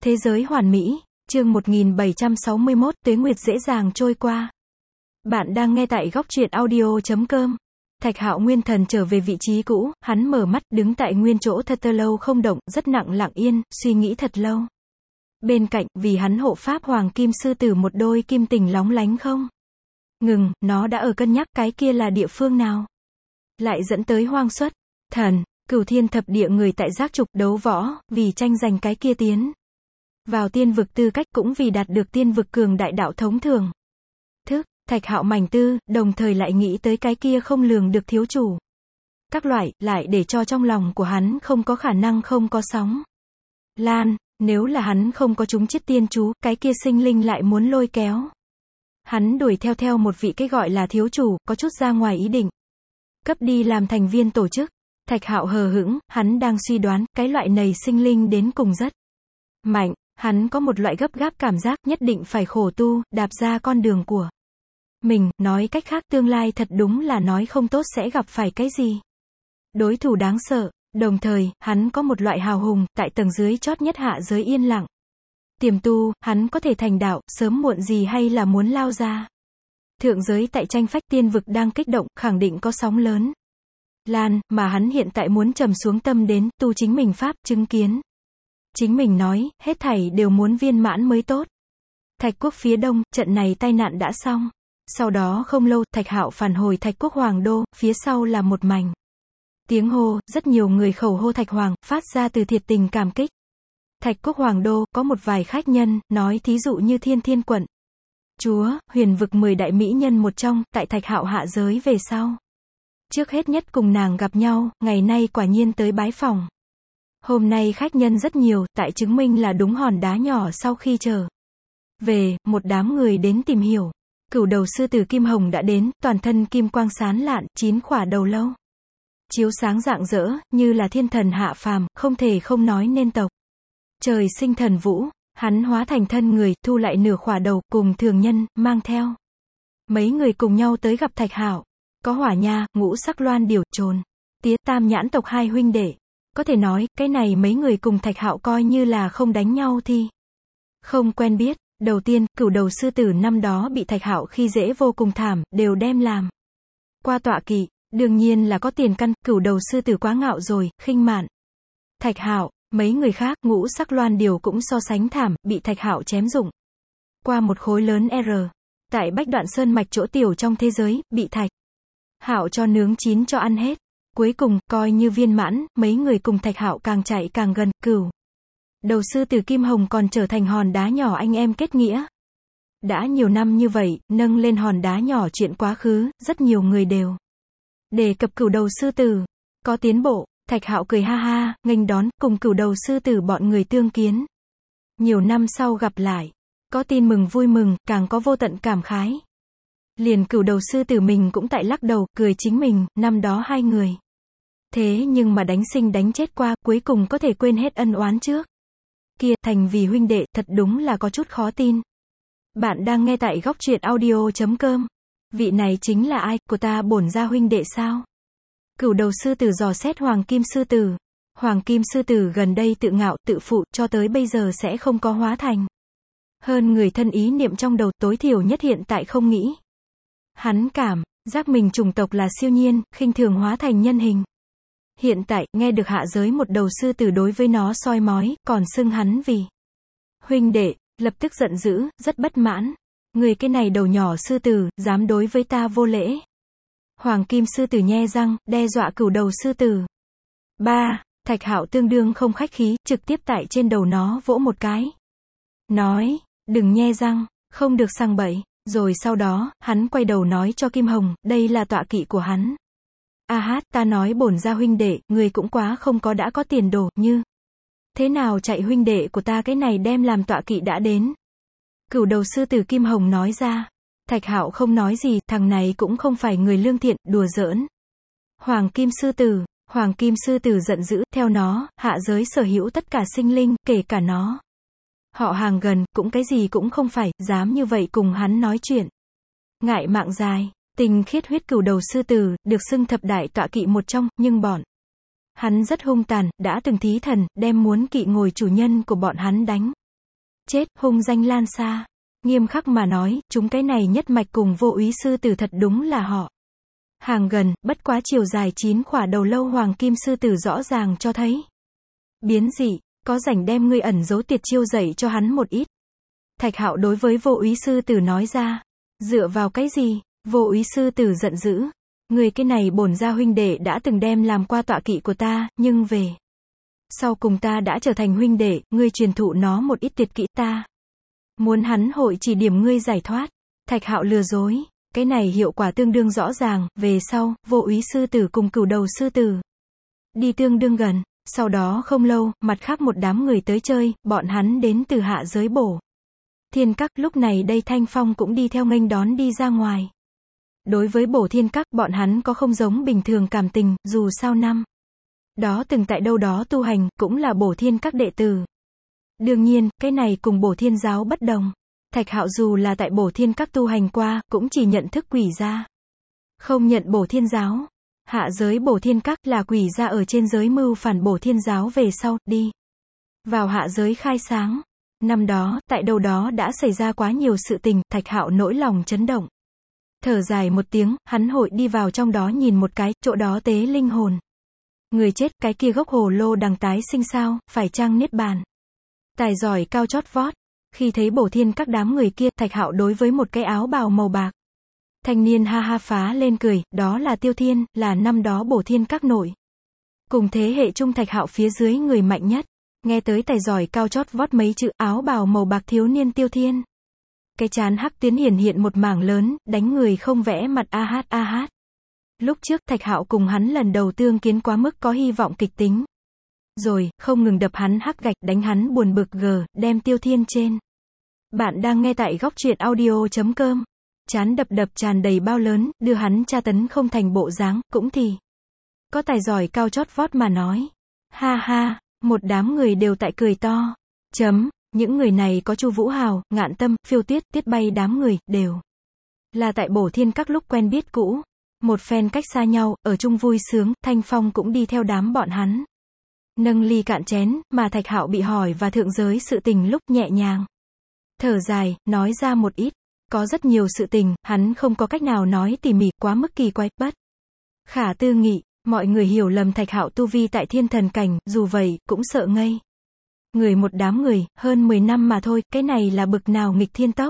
Thế giới hoàn mỹ, chương 1761, tuế nguyệt dễ dàng trôi qua. Bạn đang nghe tại góc truyện audio.com. Thạch Hạo nguyên thần trở về vị trí cũ, hắn mở mắt, đứng tại nguyên chỗ thật lâu không động, rất lặng yên, suy nghĩ thật lâu. Bên cạnh, vì hắn hộ pháp Hoàng Kim Sư Tử một đôi kim tình lóng lánh không ngừng, nó đã ở cân nhắc cái kia là địa phương nào. Lại dẫn tới Hoang Xuất, Thần, Cửu Thiên Thập Địa người tại giác trục đấu võ, vì tranh giành cái kia tiến vào tiên vực tư cách, cũng vì đạt được tiên vực cường đại đạo thống thường thức. Thạch Hạo mảnh tư, đồng thời lại nghĩ tới cái kia không lường được thiếu chủ. Các loại, lại để cho trong lòng của hắn không có khả năng không có sóng lan, nếu là hắn không có chúng chiết tiên chú, cái kia sinh linh lại muốn lôi kéo. Hắn đuổi theo một vị cái gọi là thiếu chủ, có chút ra ngoài ý định. Cấp đi làm thành viên tổ chức. Thạch Hạo hờ hững, hắn đang suy đoán, cái loại này sinh linh đến cùng rất mạnh, hắn có một loại gấp gáp cảm giác, nhất định phải khổ tu, đạp ra con đường của mình, nói cách khác tương lai thật đúng là nói không tốt sẽ gặp phải cái gì đối thủ đáng sợ. Đồng thời, hắn có một loại hào hùng, tại tầng dưới chót nhất hạ giới yên lặng tiềm tu, hắn có thể thành đạo, sớm muộn gì hay là muốn lao ra thượng giới. Tại tranh phách tiên vực đang kích động, khẳng định có sóng lớn lan, mà hắn hiện tại muốn trầm xuống tâm đến, tu chính mình pháp, chứng kiến chính mình nói, hết thảy đều muốn viên mãn mới tốt. Thạch quốc phía đông, trận này tai nạn đã xong. Sau đó không lâu, Thạch Hạo phản hồi Thạch quốc hoàng đô, phía sau là một mảnh tiếng hô, rất nhiều người khẩu hô Thạch Hoàng, phát ra từ thiệt tình cảm kích. Thạch quốc hoàng đô, có một vài khách nhân, nói thí dụ như Thiên quận chúa, huyền vực 10 đại mỹ nhân một trong, tại Thạch Hạo hạ giới về sau. Trước hết nhất cùng nàng gặp nhau, ngày nay quả nhiên tới bái phòng. Hôm nay khách nhân rất nhiều, tại chứng minh là đúng hòn đá nhỏ sau khi trở về, một đám người đến tìm hiểu. Cửu đầu sư tử Kim Hồng đã đến, toàn thân kim quang sán lạn, 9 khỏa đầu lâu chiếu sáng rạng rỡ, như là thiên thần hạ phàm, không thể không nói nên tộc trời sinh thần vũ. Hắn hóa thành thân người, thu lại nửa khỏa đầu, cùng thường nhân, mang theo mấy người cùng nhau tới gặp Thạch Hạo. Có Hỏa Nha, Ngũ Sắc Loan Điểu, Trồn Tía, Tam Nhãn tộc hai huynh đệ. Có thể nói, cái này mấy người cùng Thạch Hạo coi như là không đánh nhau thì không quen biết. Đầu tiên, cửu đầu sư tử năm đó bị Thạch Hạo khi dễ vô cùng thảm, đều đem làm qua tọa kỵ. Đương nhiên là có tiền căn, cửu đầu sư tử quá ngạo rồi, khinh mạn Thạch Hạo. Mấy người khác, Ngũ Sắc Loan Điểu cũng so sánh thảm, bị Thạch Hạo chém rụng qua một khối lớn R. Tại Bách Đoạn Sơn mạch chỗ tiểu trong thế giới, bị Thạch Hạo cho nướng chín cho ăn hết. Cuối cùng, coi như viên mãn, mấy người cùng Thạch Hạo càng chạy càng gần, cửu đầu sư tử Kim Hồng còn trở thành hòn đá nhỏ anh em kết nghĩa. Đã nhiều năm như vậy, nâng lên hòn đá nhỏ chuyện quá khứ, rất nhiều người đều đề cập cửu đầu sư tử có tiến bộ. Thạch Hạo cười ha ha, nghênh đón, cùng cửu đầu sư tử bọn người tương kiến. Nhiều năm sau gặp lại, có tin mừng vui mừng, càng có vô tận cảm khái. Liền cửu đầu sư tử mình cũng tại lắc đầu, cười chính mình, năm đó hai người thế nhưng mà đánh sinh đánh chết qua, cuối cùng có thể quên hết ân oán trước kia, thành vì huynh đệ, thật đúng là có chút khó tin. Bạn đang nghe tại góc truyện audio.com. Vị này chính là ai, của ta bổn gia huynh đệ sao? Cửu đầu sư tử dò xét Hoàng Kim Sư Tử. Hoàng Kim Sư Tử gần đây tự ngạo, tự phụ, cho tới bây giờ sẽ không có hóa thành hơn người thân ý niệm trong đầu, tối thiểu nhất hiện tại không nghĩ. Hắn cảm giác mình chủng tộc là siêu nhiên, khinh thường hóa thành nhân hình. Hiện tại, nghe được hạ giới một đầu sư tử đối với nó soi mói, còn xưng hắn vì huynh đệ, lập tức giận dữ, rất bất mãn. Người cái này đầu nhỏ sư tử, dám đối với ta vô lễ. Hoàng Kim Sư Tử nhe răng, đe dọa cửu đầu sư tử. Thạch Hạo tương đương không khách khí, trực tiếp tại trên đầu nó vỗ một cái. Nói, đừng nhe răng, không được sằng bậy. Rồi sau đó, hắn quay đầu nói cho Kim Hồng, đây là tọa kỵ của hắn. Ta nói bổn gia huynh đệ, người cũng quá không có đã có tiền đồ, như thế nào chạy huynh đệ của ta cái này đem làm tọa kỵ đã đến. Cửu đầu sư tử Kim Hồng nói ra. Thạch Hạo không nói gì, thằng này cũng không phải người lương thiện, đùa giỡn. Hoàng Kim Sư Tử giận dữ, theo nó, hạ giới sở hữu tất cả sinh linh, kể cả nó. Họ hàng gần, cũng cái gì cũng không phải, dám như vậy cùng hắn nói chuyện. Ngại mạng dài, tình khiết huyết cửu đầu sư tử, được xưng thập đại tọa kỵ một trong, nhưng bọn hắn rất hung tàn, đã từng thí thần, đem muốn kỵ ngồi chủ nhân của bọn hắn đánh chết, hung danh lan xa. Nghiêm khắc mà nói, chúng cái này nhất mạch cùng Vô Úy sư tử thật đúng là họ hàng gần, bất quá chiều dài 9 khỏa đầu lâu hoàng kim sư tử rõ ràng cho thấy biến dị, có rảnh đem ngươi ẩn giấu tuyệt chiêu dạy cho hắn một ít. Thạch Hạo đối với Vô Úy sư tử nói ra. Dựa vào cái gì? Vô Úy sư tử giận dữ. Người cái này bổn gia huynh đệ đã từng đem làm qua tọa kỵ của ta, nhưng về sau cùng ta đã trở thành huynh đệ, ngươi truyền thụ nó một ít tuyệt kỹ ta muốn hắn hội chỉ điểm ngươi giải thoát. Thạch Hạo lừa dối, cái này hiệu quả tương đương rõ ràng, về sau, Vô Úy sư tử cùng Cửu Đầu sư tử đi tương đương gần, sau đó không lâu, mặt khác một đám người tới chơi, bọn hắn đến từ hạ giới Bổ Thiên Các, lúc này đây Thanh Phong cũng đi theo nghênh đón đi ra ngoài. Đối với Bổ Thiên Các, bọn hắn có không giống bình thường cảm tình, dù sao năm đó từng tại đâu đó tu hành, cũng là Bổ Thiên Các đệ tử. Đương nhiên, cái này cùng Bổ Thiên giáo bất đồng. Thạch Hạo dù là tại Bổ Thiên Các tu hành qua, cũng chỉ nhận thức quỷ gia, không nhận Bổ Thiên giáo. Hạ giới Bổ Thiên Các là quỷ gia ở trên giới mưu phản Bổ Thiên giáo về sau, đi vào hạ giới khai sáng. Năm đó, tại đâu đó đã xảy ra quá nhiều sự tình, Thạch Hạo nỗi lòng chấn động. Thở dài một tiếng, hắn hội đi vào trong đó nhìn một cái, chỗ đó tế linh hồn người chết, cái kia gốc hồ lô đằng tái sinh sao, phải chăng niết bàn. Tài giỏi cao chót vót. Khi thấy Bổ Thiên Các đám người kia, Thạch Hạo đối với một cái áo bào màu bạc thanh niên ha ha phá lên cười, đó là Tiêu Thiên, là năm đó Bổ Thiên Các nội cùng thế hệ trung Thạch Hạo phía dưới người mạnh nhất. Nghe tới tài giỏi cao chót vót mấy chữ, áo bào màu bạc thiếu niên Tiêu Thiên, cái trán hắc tuyến hiển hiện một mảng lớn, đánh người không vẽ mặt a hát a hát. Lúc trước Thạch Hạo cùng hắn lần đầu tương kiến quá mức có hy vọng kịch tính. Rồi, không ngừng đập hắn hắc gạch, đánh hắn buồn bực đem Tiêu Thiên trên. Bạn đang nghe tại góc truyện audio.com. Chán đập đập tràn đầy bao lớn, đưa hắn tra tấn không thành bộ dáng, cũng thì có tài giỏi cao chót vót mà nói. Ha ha, một đám người đều tại cười to. Những người này có Chu Vũ Hào, Ngạn Tâm, Phiêu Tuyết, Tiết Bay đám người, đều là tại Bổ Thiên Các lúc quen biết cũ. Một phen cách xa nhau, ở chung vui sướng, Thanh Phong cũng đi theo đám bọn hắn. Nâng ly cạn chén, mà Thạch Hạo bị hỏi và thượng giới sự tình lúc nhẹ nhàng thở dài, nói ra một ít. Có rất nhiều sự tình, hắn không có cách nào nói tỉ mỉ, quá mức kỳ quái, bất khả tư nghị. Mọi người hiểu lầm Thạch Hạo tu vi tại thiên thần cảnh, dù vậy, cũng sợ ngây người một đám người, hơn 10 năm mà thôi, cái này là bực nào nghịch thiên tốc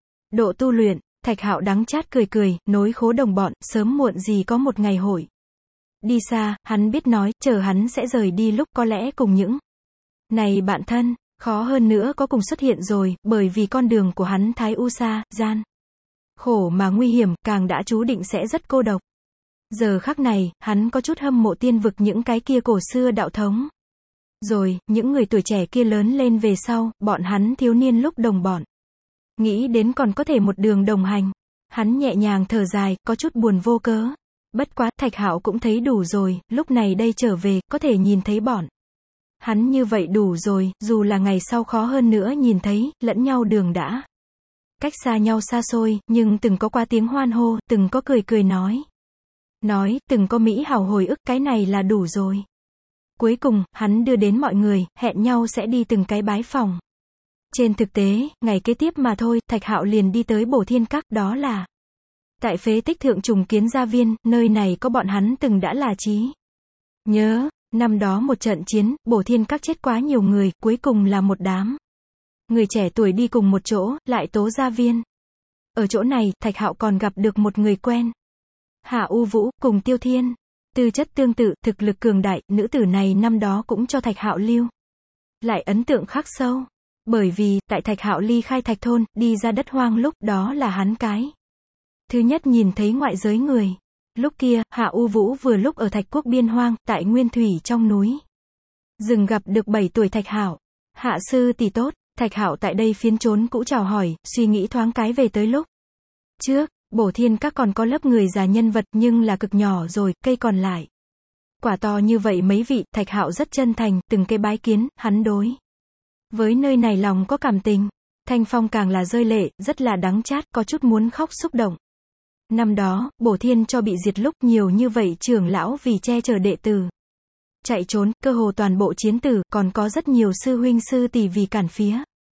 độ tu luyện. Thạch Hạo đắng chát cười cười, nối khố đồng bọn, sớm muộn gì có một ngày hội đi xa, hắn biết nói, chờ hắn sẽ rời đi lúc có lẽ cùng những này bạn thân, khó hơn nữa có cùng xuất hiện rồi, bởi vì con đường của hắn thái u xa, gian khổ mà nguy hiểm, càng đã chú định sẽ rất cô độc. Giờ khắc này, hắn có chút hâm mộ tiên vực những cái kia cổ xưa đạo thống. Rồi, những người tuổi trẻ kia lớn lên về sau, bọn hắn thiếu niên lúc đồng bọn. Nghĩ đến còn có thể một đường đồng hành. Hắn nhẹ nhàng thở dài, có chút buồn vô cớ. Bất quá, Thạch Hạo cũng thấy đủ rồi, lúc này đây trở về, có thể nhìn thấy bọn hắn như vậy đủ rồi, dù là ngày sau khó hơn nữa nhìn thấy, lẫn nhau đường đã cách xa nhau xa xôi, nhưng từng có qua tiếng hoan hô, từng có cười cười nói, từng có mỹ hảo hồi ức, cái này là đủ rồi. Cuối cùng, hắn đưa đến mọi người, hẹn nhau sẽ đi từng cái bái phòng. Trên thực tế, ngày kế tiếp mà thôi, Thạch Hạo liền đi tới Bổ Thiên Các, đó là tại phế tích Thượng Trùng Kiến Gia Viên, nơi này có bọn hắn từng đã là trí nhớ. Năm đó một trận chiến, Bổ Thiên Các chết quá nhiều người, cuối cùng là một đám người trẻ tuổi đi cùng một chỗ, lại tố Gia Viên. Ở chỗ này, Thạch Hạo còn gặp được một người quen. Hạ U Vũ, cùng Tiêu Thiên. Tư chất tương tự, thực lực cường đại, nữ tử này năm đó cũng cho Thạch Hạo lưu lại ấn tượng khắc sâu. Bởi vì, tại Thạch Hạo ly khai Thạch Thôn, đi ra đất hoang lúc, đó là hắn cái thứ nhất nhìn thấy ngoại giới người. Lúc kia, Hạ U Vũ vừa lúc ở Thạch Quốc biên hoang, tại Nguyên Thủy trong núi rừng gặp được 7 tuổi Thạch Hạo. Hạ sư tỷ tốt. Thạch Hạo tại đây phiến trốn cũ chào hỏi, suy nghĩ thoáng cái về tới lúc trước, Bổ Thiên Các còn có lớp người già nhân vật, nhưng là cực nhỏ rồi, cây còn lại quả to như vậy mấy vị. Thạch Hạo rất chân thành, từng cái bái kiến, hắn đối với nơi này lòng có cảm tình. Thanh Phong càng là rơi lệ, rất là đắng chát, có chút muốn khóc xúc động. Năm đó, Bổ Thiên cho bị diệt lúc nhiều như vậy trưởng lão vì che chở đệ tử chạy trốn, cơ hồ toàn bộ chiến tử, còn có rất nhiều sư huynh sư tỷ vì cản phía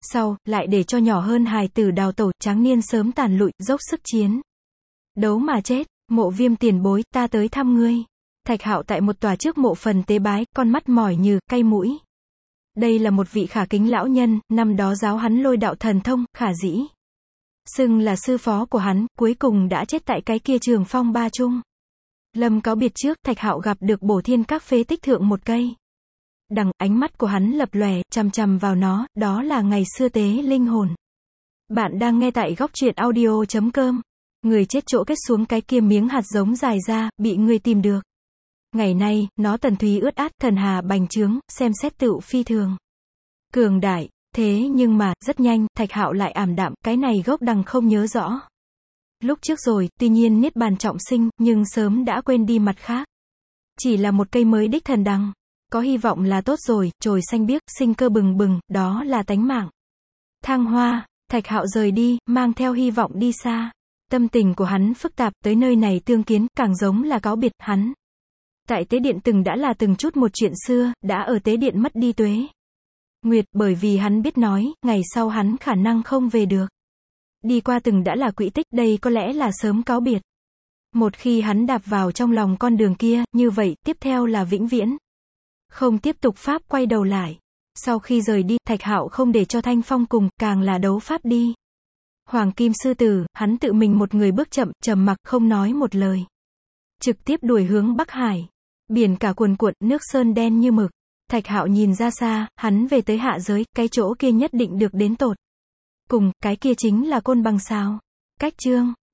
Sau, lại để cho nhỏ hơn hài tử đào tẩu, tráng niên sớm tàn lụi, dốc sức chiến đấu mà chết. Mộ Viêm tiền bối, ta tới thăm ngươi. Thạch Hạo tại một tòa trước mộ phần tế bái, con mắt mỏi nhừ, cay mũi. Đây là một vị khả kính lão nhân, năm đó giáo hắn lôi đạo thần thông, khả dĩ xưng là sư phó của hắn, cuối cùng đã chết tại cái kia trường phong ba chung. Lâm cáo biệt trước, Thạch Hạo gặp được Bổ Thiên Các phế tích thượng một cây đằng, ánh mắt của hắn lập lòe, chằm chằm vào nó, đó là ngày xưa tế linh hồn. Bạn đang nghe tại góc truyện audio.com. Người chết chỗ kết xuống cái kia miếng hạt giống dài ra, bị người tìm được. Ngày nay, nó tần thúy ướt át, thần hà bành trướng, xem xét tựu phi thường cường đại. Thế nhưng mà, rất nhanh, Thạch Hạo lại ảm đạm, cái này gốc đằng không nhớ rõ. Lúc trước rồi, tuy nhiên niết bàn trọng sinh, nhưng sớm đã quên đi mặt khác. Chỉ là một cây mới đích thần đằng. Có hy vọng là tốt rồi, chồi xanh biếc, sinh cơ bừng bừng, đó là tánh mạng thăng hoa. Thạch Hạo rời đi, mang theo hy vọng đi xa. Tâm tình của hắn phức tạp, tới nơi này tương kiến, càng giống là cáo biệt. Hắn tại tế điện từng đã là từng chút một chuyện xưa, đã ở tế điện mất đi tuế nguyệt, bởi vì hắn biết nói, ngày sau hắn khả năng không về được. Đi qua từng đã là quỹ tích, đây có lẽ là sớm cáo biệt. Một khi hắn đạp vào trong lòng con đường kia, như vậy, tiếp theo là vĩnh viễn không tiếp tục pháp quay đầu lại. Sau khi rời đi, Thạch Hạo không để cho Thanh Phong cùng, càng là đấu pháp đi. Hoàng Kim Sư Tử, hắn tự mình một người bước chậm, trầm mặc, không nói một lời. Trực tiếp đuổi hướng Bắc Hải. Biển cả cuồn cuộn, nước sơn đen như mực. Thạch Hạo nhìn ra xa, hắn về tới hạ giới, cái chỗ kia nhất định được đến tột cùng, cái kia chính là Côn Bằng sao. Cách chương